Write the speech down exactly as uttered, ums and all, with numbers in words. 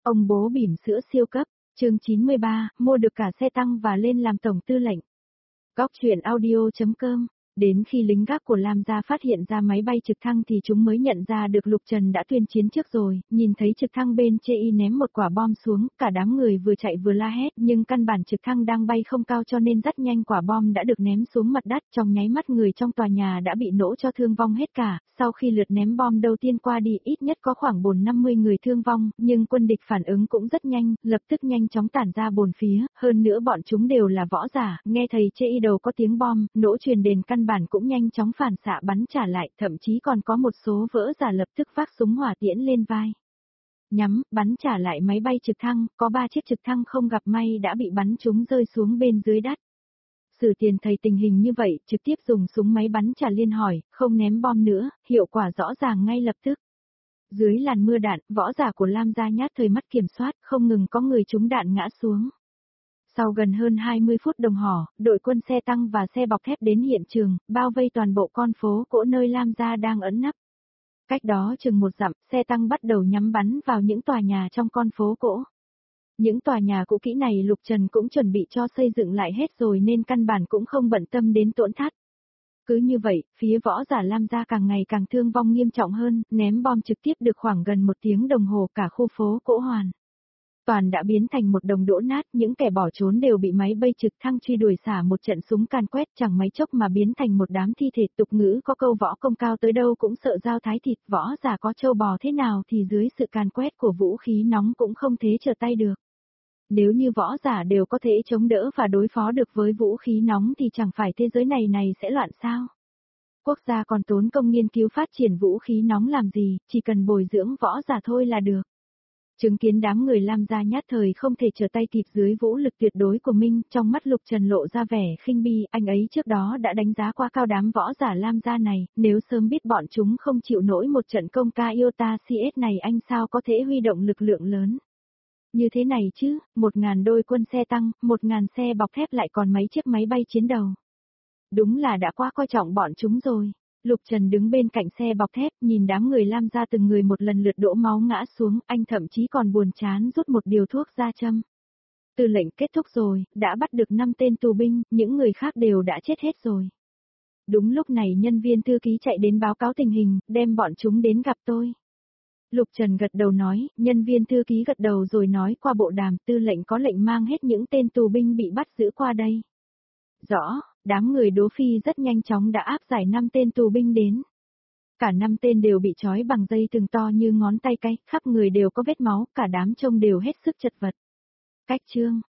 Ông bố bỉm sữa siêu cấp, chương chín mươi ba, mua được cả xe tăng và lên làm tổng tư lệnh. Góc truyện audio.com. Đến khi lính gác của Lam gia phát hiện ra máy bay trực thăng thì chúng mới nhận ra được Lục Trần đã tuyên chiến trước rồi, nhìn thấy trực thăng bên chê y ném một quả bom xuống, cả đám người vừa chạy vừa la hét, nhưng căn bản trực thăng đang bay không cao cho nên rất nhanh quả bom đã được ném xuống mặt đất, trong nháy mắt người trong tòa nhà đã bị nổ cho thương vong hết cả. Sau khi lượt ném bom đầu tiên qua đi, ít nhất có khoảng bốn năm mươi người thương vong, nhưng quân địch phản ứng cũng rất nhanh, lập tức nhanh chóng tản ra bốn phía, hơn nữa bọn chúng đều là võ giả, nghe thầy chê y đầu có tiếng bom, nổ truyền đến căn bản cũng nhanh chóng phản xạ bắn trả lại, thậm chí còn có một số vỡ giả lập tức vác súng hỏa tiễn lên vai. Nhắm, bắn trả lại máy bay trực thăng, có ba chiếc trực thăng không gặp may đã bị bắn trúng rơi xuống bên dưới đất. Sử Tiền thấy tình hình như vậy, trực tiếp dùng súng máy bắn trả liên hỏi, không ném bom nữa, hiệu quả rõ ràng ngay lập tức. Dưới làn mưa đạn, võ giả của Lam gia nhát thời mắt kiểm soát, không ngừng có người trúng đạn ngã xuống. Sau gần hơn hai mươi phút đồng hồ, đội quân xe tăng và xe bọc thép đến hiện trường, bao vây toàn bộ con phố cỗ nơi Lam gia đang ẩn nấp. Cách đó chừng một dặm, xe tăng bắt đầu nhắm bắn vào những tòa nhà trong con phố cỗ. Những tòa nhà cũ kỹ này Lục Trần cũng chuẩn bị cho xây dựng lại hết rồi nên căn bản cũng không bận tâm đến tổn thất. Cứ như vậy, phía võ giả Lam gia càng ngày càng thương vong nghiêm trọng hơn, ném bom trực tiếp được khoảng gần một tiếng đồng hồ cả khu phố cỗ hoàn. Toàn đã biến thành một đồng đổ nát, những kẻ bỏ trốn đều bị máy bay trực thăng truy đuổi xả một trận súng càn quét, chẳng mấy chốc mà biến thành một đám thi thể. Tục ngữ có câu võ công cao tới đâu cũng sợ dao thái thịt, võ giả có trâu bò thế nào thì dưới sự càn quét của vũ khí nóng cũng không thể trở tay được. Nếu như võ giả đều có thể chống đỡ và đối phó được với vũ khí nóng thì chẳng phải thế giới này này sẽ loạn sao? Quốc gia còn tốn công nghiên cứu phát triển vũ khí nóng làm gì, chỉ cần bồi dưỡng võ giả thôi là được. Chứng kiến đám người Lam gia nhát thời không thể trở tay kịp dưới vũ lực tuyệt đối của Minh, trong mắt Lục Trần lộ ra vẻ khinh bi, anh ấy trước đó đã đánh giá quá cao đám võ giả Lam gia này, nếu sớm biết bọn chúng không chịu nổi một trận công ca Iota xê ét này anh sao có thể huy động lực lượng lớn. Như thế này chứ, một ngàn đôi quân xe tăng, một ngàn xe bọc thép lại còn mấy chiếc máy bay chiến đầu. Đúng là đã quá coi trọng bọn chúng rồi. Lục Trần đứng bên cạnh xe bọc thép, nhìn đám người Lam gia từng người một lần lượt đổ máu ngã xuống, anh thậm chí còn buồn chán rút một điều thuốc ra châm. Tư lệnh kết thúc rồi, đã bắt được năm tên tù binh, những người khác đều đã chết hết rồi. Đúng lúc này nhân viên thư ký chạy đến báo cáo tình hình, đem bọn chúng đến gặp tôi. Lục Trần gật đầu nói, nhân viên thư ký gật đầu rồi nói qua bộ đàm, tư lệnh có lệnh mang hết những tên tù binh bị bắt giữ qua đây. Rõ. Đám người Đỗ Phi rất nhanh chóng đã áp giải năm tên tù binh đến. Cả năm tên đều bị trói bằng dây thừng to như ngón tay cái, khắp người đều có vết máu, cả đám trông đều hết sức chật vật. Cách chương,